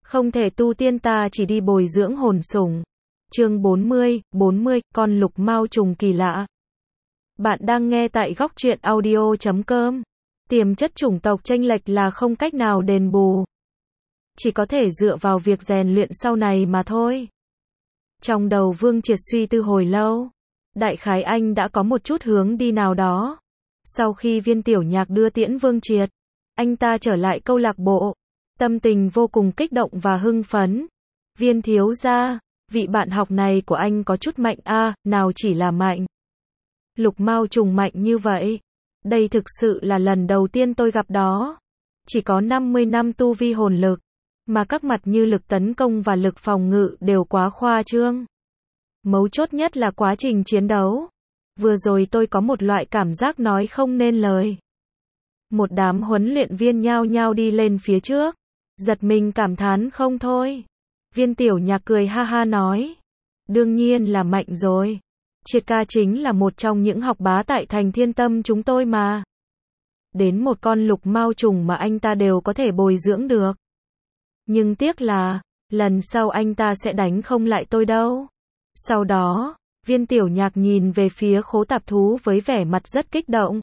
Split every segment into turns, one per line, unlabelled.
Không thể tu tiên ta chỉ đi bồi dưỡng hồn sủng. Chương 40, con lục mao trùng kỳ lạ. Bạn đang nghe tại góc truyện audio.com. Tiềm chất chủng tộc chênh lệch là không cách nào đền bù. Chỉ có thể dựa vào việc rèn luyện sau này mà thôi. Trong đầu Vương Triệt suy tư hồi lâu. Đại khái anh đã có một chút hướng đi nào đó. Sau khi Viên Tiểu Nhạc đưa tiễn Vương Triệt, anh ta trở lại câu lạc bộ. Tâm tình vô cùng kích động và hưng phấn. Viên thiếu gia, vị bạn học này của anh có chút mạnh a, nào chỉ là mạnh. Lục mao trùng mạnh như vậy. Đây thực sự là lần đầu tiên tôi gặp đó. Chỉ có 50 năm tu vi hồn lực, mà các mặt như lực tấn công và lực phòng ngự đều quá khoa trương. Mấu chốt nhất là quá trình chiến đấu. Vừa rồi tôi có một loại cảm giác nói không nên lời. Một đám huấn luyện viên nhao nhao đi lên phía trước. Giật mình cảm thán không thôi. Viên Tiểu Nhạc cười ha ha nói. Đương nhiên là mạnh rồi. Triệt ca chính là một trong những học bá tại thành Thiên Tâm chúng tôi mà. Đến một con lục mao trùng mà anh ta đều có thể bồi dưỡng được. Nhưng tiếc là, lần sau anh ta sẽ đánh không lại tôi đâu. Sau đó, Viên Tiểu Nhạc nhìn về phía Khố Tạp Thú với vẻ mặt rất kích động.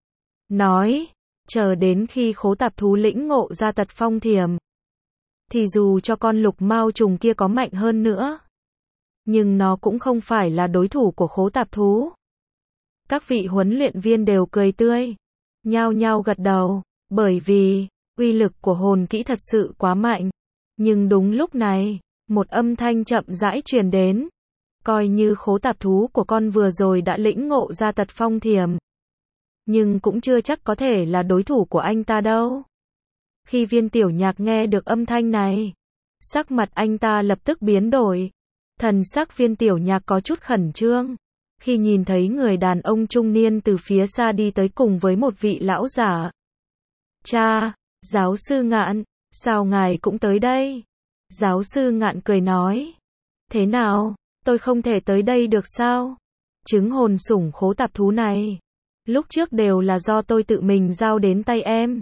Nói, chờ đến khi Khố Tạp Thú lĩnh ngộ ra tật phong thiểm, thì dù cho con lục mao trùng kia có mạnh hơn nữa, nhưng nó cũng không phải là đối thủ của Khố Tạp Thú. Các vị huấn luyện viên đều cười tươi, nhao nhao gật đầu, bởi vì, uy lực của hồn kỹ thật sự quá mạnh. Nhưng đúng lúc này, một âm thanh chậm rãi truyền đến. Coi như Khố Tạp Thú của con vừa rồi đã lĩnh ngộ ra tật phong thiểm, nhưng cũng chưa chắc có thể là đối thủ của anh ta đâu. Khi Viên Tiểu Nhạc nghe được âm thanh này, sắc mặt anh ta lập tức biến đổi. Thần sắc Viên Tiểu Nhạc có chút khẩn trương, khi nhìn thấy người đàn ông trung niên từ phía xa đi tới cùng với một vị lão giả. Cha, giáo sư Ngạn, sao ngài cũng tới đây? Giáo sư Ngạn cười nói. Thế nào, tôi không thể tới đây được sao? Trứng hồn sủng Khố Tạp Thú này, lúc trước đều là do tôi tự mình giao đến tay em.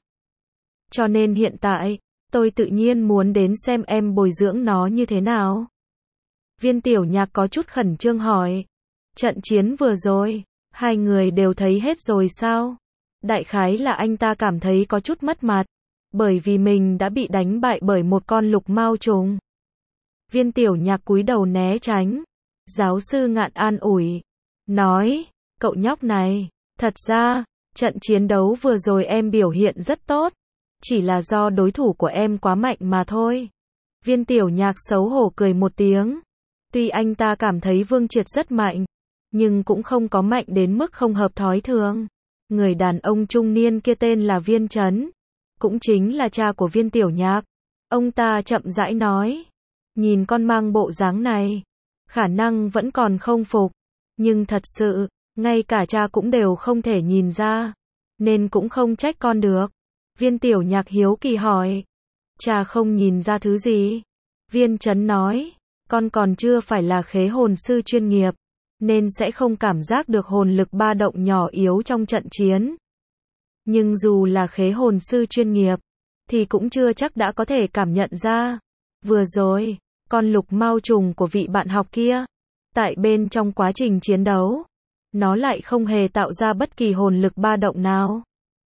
Cho nên hiện tại, tôi tự nhiên muốn đến xem em bồi dưỡng nó như thế nào. Viên Tiểu Nhạc có chút khẩn trương hỏi. Trận chiến vừa rồi, hai người đều thấy hết rồi sao? Đại khái là anh ta cảm thấy có chút mất mặt, bởi vì mình đã bị đánh bại bởi một con lục mao trùng. Viên Tiểu Nhạc cúi đầu né tránh. Giáo sư Ngạn an ủi, nói, cậu nhóc này, thật ra, trận chiến đấu vừa rồi em biểu hiện rất tốt, chỉ là do đối thủ của em quá mạnh mà thôi. Viên Tiểu Nhạc xấu hổ cười một tiếng. Tuy anh ta cảm thấy Vương Triệt rất mạnh, nhưng cũng không có mạnh đến mức không hợp thói thường. Người đàn ông trung niên kia tên là Viên Chấn, cũng chính là cha của Viên Tiểu Nhạc. Ông ta chậm rãi nói, nhìn con mang bộ dáng này, khả năng vẫn còn không phục, nhưng thật sự, ngay cả cha cũng đều không thể nhìn ra, nên cũng không trách con được. Viên Tiểu Nhạc hiếu kỳ hỏi, cha không nhìn ra thứ gì? Viên Chấn nói, con còn chưa phải là khế hồn sư chuyên nghiệp, nên sẽ không cảm giác được hồn lực ba động nhỏ yếu trong trận chiến. Nhưng dù là khế hồn sư chuyên nghiệp, thì cũng chưa chắc đã có thể cảm nhận ra. Vừa rồi, con lục mao trùng của vị bạn học kia, tại bên trong quá trình chiến đấu, nó lại không hề tạo ra bất kỳ hồn lực ba động nào.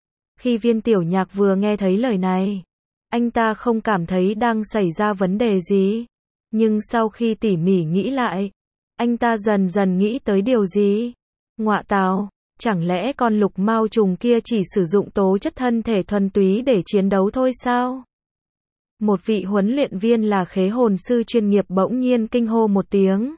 Khi Viên Tiểu Nhạc vừa nghe thấy lời này, anh ta không cảm thấy đang xảy ra vấn đề gì. Nhưng sau khi tỉ mỉ nghĩ lại, anh ta dần dần nghĩ tới điều gì. Ngọa tào, chẳng lẽ con lục mao trùng kia chỉ sử dụng tố chất thân thể thuần túy để chiến đấu thôi sao? Một vị huấn luyện viên là khế hồn sư chuyên nghiệp bỗng nhiên kinh hô một tiếng.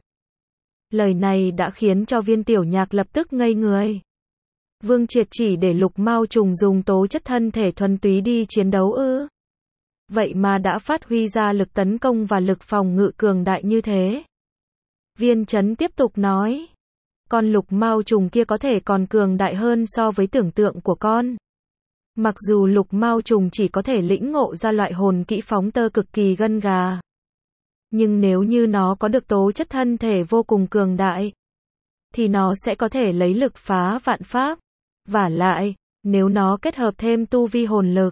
Lời này đã khiến cho Viên Tiểu Nhạc lập tức ngây người. Vương Triệt chỉ để lục mao trùng dùng tố chất thân thể thuần túy đi chiến đấu ư? Vậy mà đã phát huy ra lực tấn công và lực phòng ngự cường đại như thế. Viên Chấn tiếp tục nói, con lục mao trùng kia có thể còn cường đại hơn so với tưởng tượng của con. Mặc dù lục mao trùng chỉ có thể lĩnh ngộ ra loại hồn kỹ phóng tơ cực kỳ gân gà, nhưng nếu như nó có được tố chất thân thể vô cùng cường đại, thì nó sẽ có thể lấy lực phá vạn pháp. Vả lại, nếu nó kết hợp thêm tu vi hồn lực,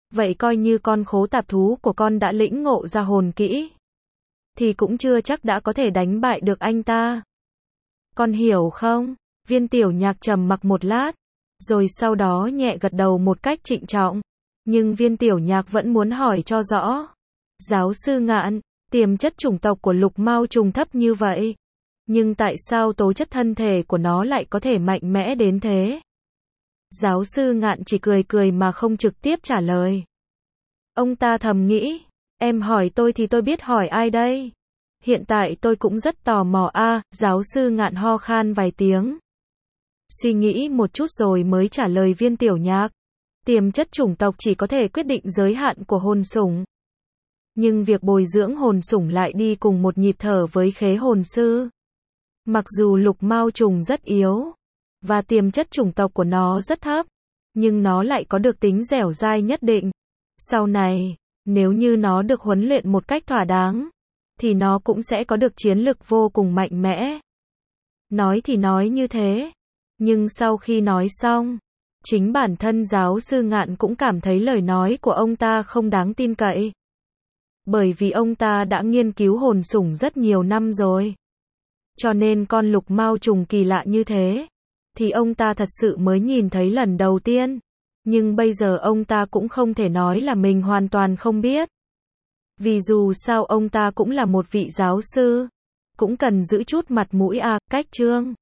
Vậy coi như con khố tạp thú của con đã lĩnh ngộ ra hồn kỹ, thì cũng chưa chắc đã có thể đánh bại được anh ta. Con hiểu không? Viên Tiểu Nhạc trầm mặc một lát, rồi sau đó nhẹ gật đầu một cách trịnh trọng. Nhưng Viên Tiểu Nhạc vẫn muốn hỏi cho rõ. Giáo sư Ngạn, tiềm chất chủng tộc của lục mao trùng thấp như vậy, nhưng tại sao tố chất thân thể của nó lại có thể mạnh mẽ đến thế? Giáo sư Ngạn chỉ cười cười mà không trực tiếp trả lời. Ông ta thầm nghĩ, em hỏi tôi thì tôi biết hỏi ai đây? Hiện tại tôi cũng rất tò mò a. Giáo sư Ngạn ho khan vài tiếng. Suy nghĩ một chút rồi mới trả lời Viên Tiểu Nhạc. Tiềm chất chủng tộc chỉ có thể quyết định giới hạn của hồn sủng. Nhưng việc bồi dưỡng hồn sủng lại đi cùng một nhịp thở với khế hồn sư. Mặc dù lục mao trùng rất yếu, và tiềm chất chủng tộc của nó rất thấp, nhưng nó lại có được tính dẻo dai nhất định. Sau này, nếu như nó được huấn luyện một cách thỏa đáng, thì nó cũng sẽ có được chiến lực vô cùng mạnh mẽ. Nói thì nói như thế, nhưng sau khi nói xong, chính bản thân giáo sư Ngạn cũng cảm thấy lời nói của ông ta không đáng tin cậy. Bởi vì ông ta đã nghiên cứu hồn sủng rất nhiều năm rồi. Cho nên con lục mao trùng kỳ lạ như thế, thì ông ta thật sự mới nhìn thấy lần đầu tiên. Nhưng bây giờ ông ta cũng không thể nói là mình hoàn toàn không biết. Vì dù sao ông ta cũng là một vị giáo sư, cũng cần giữ chút mặt mũi cách chương.